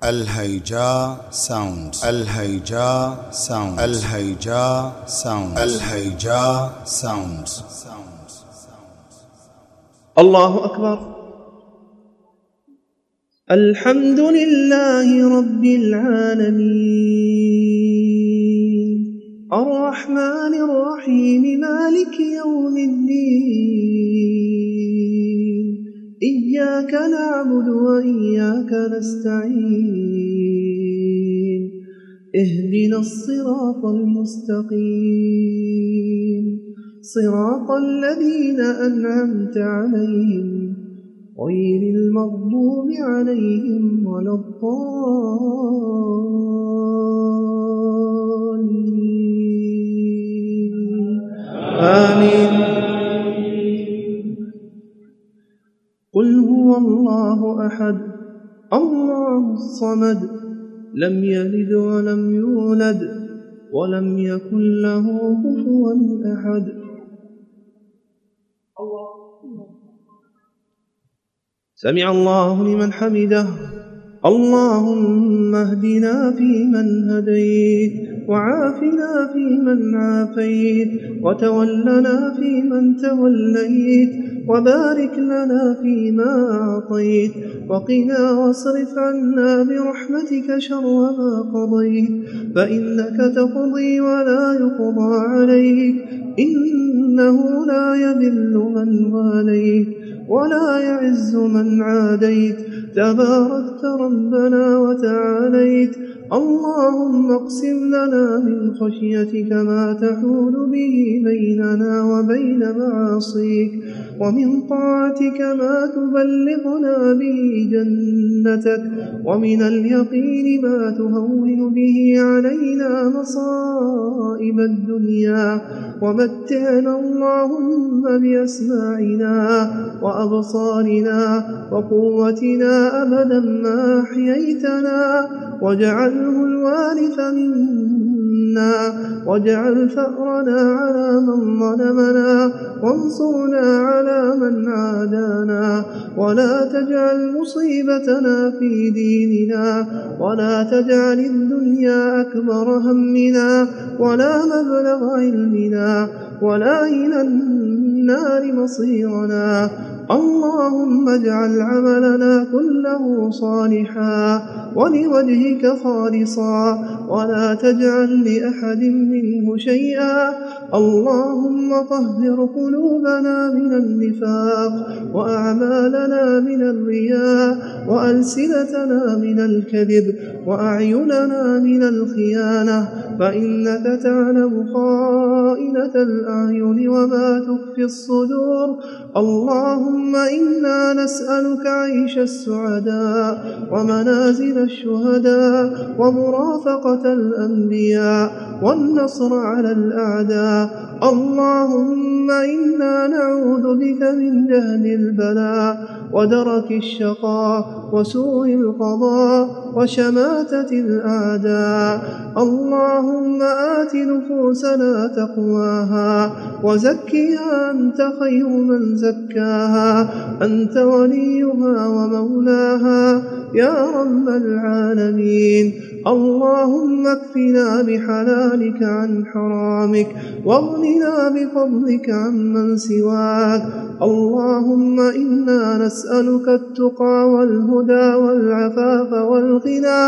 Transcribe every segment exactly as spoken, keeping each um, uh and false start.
الهيجاء ساوند الهيجاء ساوند الهيجاء ساوند الهيجاء ساوند. الله أكبر. الحمد لله رب العالمين الرحمن الرحيم مالك يوم الدين إياك نعبد وإياك نستعين اهدنا الصراط المستقيم صراط الذين أنعمت عليهم غير المغضوب عليهم ولا الضالين آمين. قل هو الله أحد الله الصمد لم يلد ولم يولد ولم يكن له كفوا أحد. سمع الله لمن حمده. اللهم اهدنا فيمن هديت وعافنا فيمن عافيت وتولنا فيمن توليت وبارك لنا فيما أعطيت وقنا واصرف عنا برحمتك شر ما قضيت فإنك تقضي ولا يقضى عليك إنه لا يذل من واليت ولا يعز من عاديت تباركت ربنا وتعاليت. اللهم اقسم لنا من خشيتك ما تحول به بيننا وبين معاصيك ومن طاعتك ما تبلغنا به جنتك ومن اليقين ما تهون به علينا مصائب الدنيا ومتعنا اللهم بأسماعنا وأبصارنا وقوتنا أبدا ما أحييتنا واجعله الوارث منا واجعل ثأرنا على من ظلمنا وانصرنا على من عادانا ولا تجعل مصيبتنا في ديننا ولا تجعل الدنيا أكبر همنا ولا مبلغ علمنا ولا إلى النار مصيرنا. اللهم اجعل عملنا كله صالحا ولوجهك خالصا ولا تجعل لأحد منه شيئا. اللهم طهر قلوبنا من النفاق وأعمالنا من الرياء وألسنتنا من الكذب وأعيننا من الخيانة فإنك تعلم خائنة الأعين وما تخفي الصدور. اللهم إنا نسألك عيش السعداء ومنازل الشهداء ومرافقة الأنبياء والنصر على الأعداء. اللهم إنا نعوذ بك من جهل البلاء ودرك الشقاء وسوء القضاء وشماتة الأعداء. اللهم آت نفوسنا تقواها وزكها أنت خير من زكاها أنت وليها ومولاها يا رب العالمين. اللهم اكفنا بحلالك عن حرامك واغننا بفضلك عمن سواك. اللهم إنا نسألك التقى والهدى والعفاف والغنى.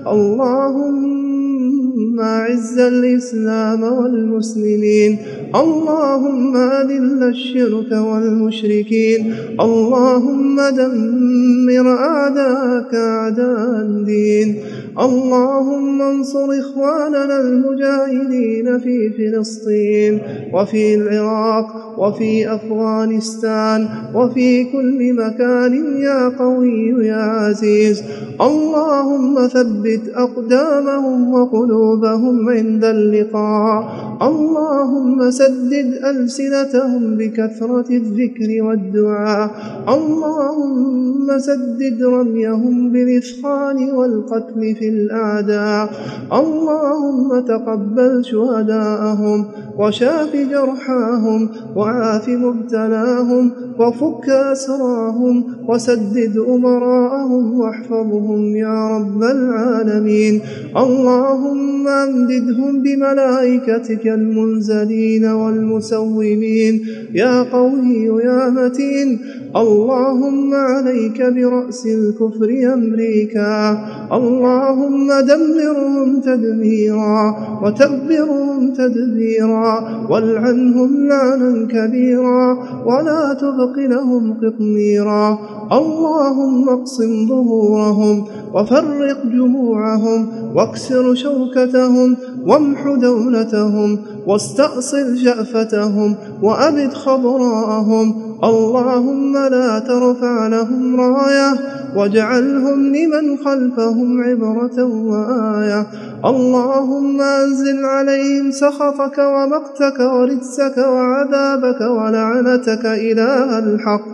اللهم أعز الإسلام والمسلمين. اللهم أذل الشرك والمشركين. اللهم دمر أعداءك أعداء الدين. اللهم انصر إخواننا المجاهدين في فلسطين وفي العراق وفي أفغانستان وفي كل مكان يا قوي يا عزيز. اللهم ثبت أقدامهم وقلوبهم عند اللقاء. اللهم سدد ألسنتهم بكثرة الذكر والدعاء، اللهم سدد رميهم بالإثخان والقتل في الأعداء، اللهم تقبل شهداءهم وشاف جرحاهم وعاف مبتلاهم وفك أسراهم وسدد أمراءهم واحفظهم يا رب العالمين. اللهم أمددهم بملائكتك المنزلين والمسومين يا قوي يا متين. اللهم عليك برأس الكفر أمريكا، اللهم دمرهم تدميرا وتبرهم تدبيرا والعنهم لعنا كبيرا ولا تبق لهم قطميرا. اللهم اقسم ظهورهم وفرق جموعهم واكسر شوكتهم وامح دولتهم واستأصل شأفتهم وأبد خضراءهم. اللهم لا ترفع لهم راية واجعلهم لمن خلفهم عبرة وآية. اللهم أنزل عليهم سخطك ومقتك ورجسك وعذابك ولعنتك إله الحق.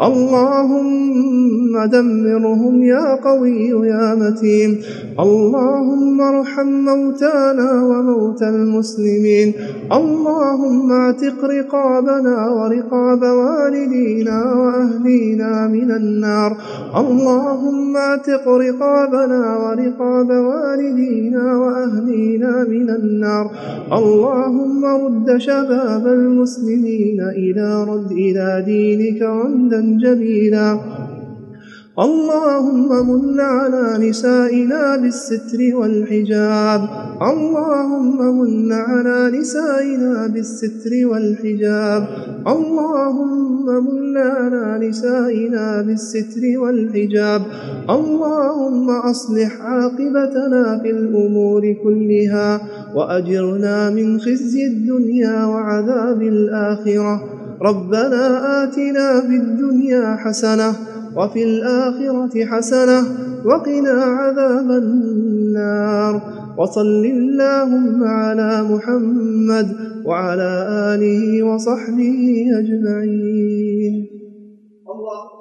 اللهم دمرهم يا قوي يا متين. اللهم ارحم موتانا وموتى المسلمين. اللهم اعتق رقابنا ورقاب والدينا وأهلينا من النار. اللهم اعتق رقابنا ورقاب والدينا وأهلينا من النار. اللهم رد شباب المسلمين إلى رد إلى دينك ردا جميلا. اللهم من على نسائنا بالستر والحجاب. اللهم من على نسائنا بالستر والحجاب. اللهم من على نسائنا بالستر والحجاب. اللهم أصلح عاقبتنا في الأمور كلها وأجرنا من خزي الدنيا وعذاب الآخرة. ربنا آتنا في الدنيا حسنة وفي الآخرة حسنة وقنا عذاب النار. وصل اللهم على محمد وعلى آله وصحبه أجمعين. الله